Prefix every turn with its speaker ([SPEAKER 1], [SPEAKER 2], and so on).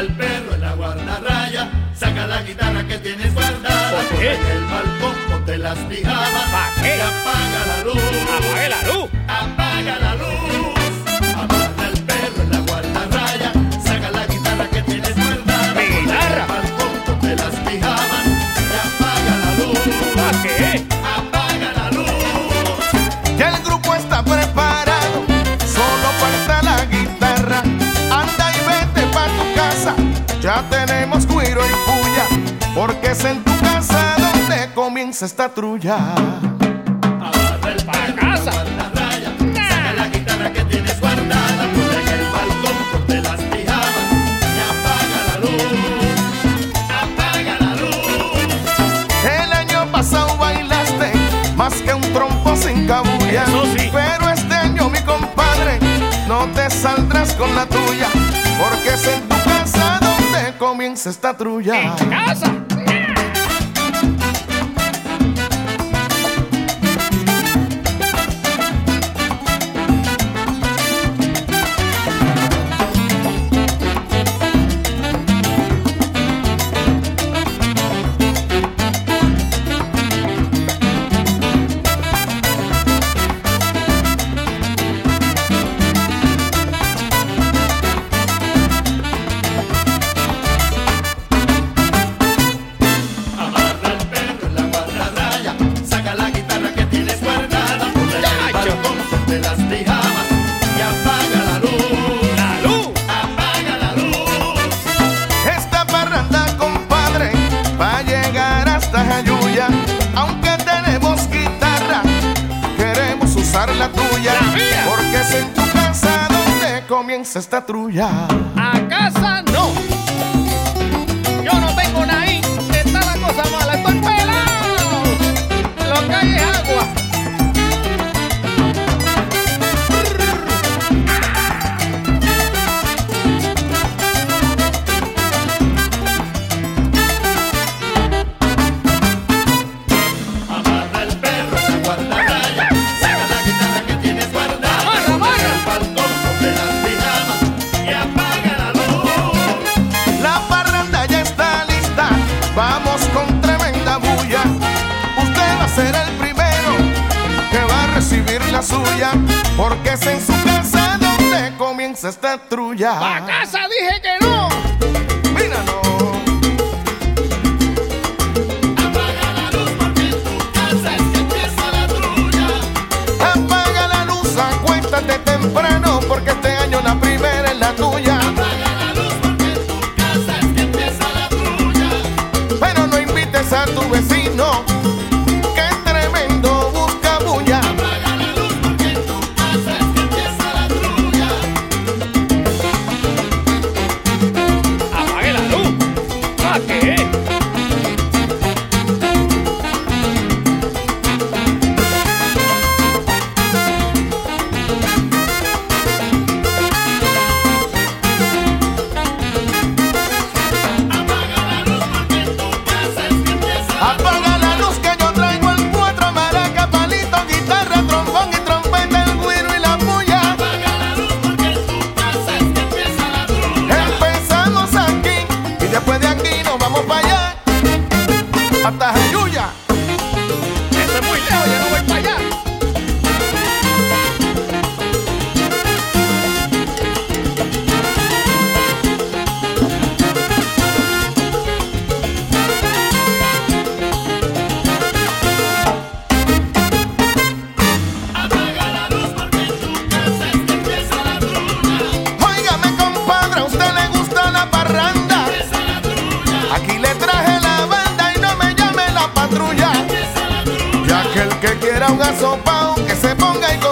[SPEAKER 1] el perro en la guardarraya, saca la guitarra que tienes guardada.
[SPEAKER 2] ¿Por qué?
[SPEAKER 1] En el balcón ponte las pijamas.
[SPEAKER 2] ¿Pa' qué?
[SPEAKER 1] Y apaga la luz.
[SPEAKER 2] ¡Apague la luz!
[SPEAKER 1] Apaga la luz. Amarra el perro en la guardarraya, saca la guitarra que tienes guardada.
[SPEAKER 2] ¡Mi guitarra!
[SPEAKER 1] En el balcón ponte las pijamas. Y apaga la luz.
[SPEAKER 2] ¿Para qué?
[SPEAKER 1] Apaga la luz.
[SPEAKER 3] Ya el grupo está preparado, solo falta la guitarra. Anda y vete pa' tu casa, ya tenemos cuiro y puya, porque es en tu casa donde comienza esta trulla.
[SPEAKER 1] Amarra el perro
[SPEAKER 2] casa.
[SPEAKER 1] en la guardarraya, saca la guitarra que tienes guardada. Ponte en el balcón, ponte las pijamas. Y apaga la luz. Apaga la luz.
[SPEAKER 3] El año pasado bailaste más que un trompo sin cabulla.
[SPEAKER 2] Eso sí.
[SPEAKER 3] Pero este año, mi compadre, no te saldrás con la tuya, porque es en tu casa donde comienza esta trulla.
[SPEAKER 2] ¡En casa!
[SPEAKER 1] Amarra el perro en la guardarraya, saca la guitarra que tienes guardada. Ponte en el balcón, ponte las pijamas. Y apaga la luz.
[SPEAKER 2] ¡La luz!
[SPEAKER 1] Apaga la luz.
[SPEAKER 3] Esta parranda, compadre, va a llegar hasta Jayuya. Aunque tenemos guitarra, queremos usar la tuya,
[SPEAKER 2] ¡La mía!
[SPEAKER 3] porque es en tu casa donde comienza esta trulla.
[SPEAKER 2] ¡A casa no! Yo no tengo nada ahí. Está la cosa mala. Estoy pelado. Lo que hay es agua.
[SPEAKER 1] Amarra el perro en la guardarraya, saca la guitarra que tienes guardada.
[SPEAKER 2] Amarra, amarra.
[SPEAKER 1] En el balcón, ponte las pijamas. Y apaga la luz.
[SPEAKER 3] La parranda ya está lista, vamos con tremenda bulla. Usted va a ser el primero que va a recibir la suya, porque es en su casa donde comienza esta trulla.
[SPEAKER 2] ¡A casa dije que no!
[SPEAKER 3] Mira, no.
[SPEAKER 1] Apaga la luz porque en tu casa es que empieza la trulla.
[SPEAKER 3] Apaga la luz, acuéstate temprano, porque este año la primera es la tuya.
[SPEAKER 1] Apaga la luz porque en tu casa es que empieza la trulla.
[SPEAKER 3] Pero no invites a tu vecino, que es tremendo busca bulla.
[SPEAKER 1] Apaga la luz porque en tu casa es que empieza la trulla.
[SPEAKER 2] ¡Apague la luz! ¿Para qué?
[SPEAKER 1] Apaga la luz porque en tu casa es que empieza la
[SPEAKER 3] Apaga la luz que yo traigo el cuatro, maraca, palito, guitarra, trombón y trompeta, el güiro y la puya.
[SPEAKER 1] Apaga la luz porque en tu casa es que empieza la trulla.
[SPEAKER 3] Empezamos aquí y después de aquí nos vamos para allá, hasta Jayuya.
[SPEAKER 2] Eso es muy lejos. Yo no voy para allá.
[SPEAKER 1] Apaga la luz porque en tu casa es que empieza la trulla.
[SPEAKER 3] Óigame, compadre, ¿a usted le gusta la parranda?
[SPEAKER 1] Empieza la trulla.
[SPEAKER 3] Aquí le traje la banda y no me llame la patrulla,
[SPEAKER 1] Empieza la trulla.
[SPEAKER 3] ya que el que quiera un asopao que se ponga y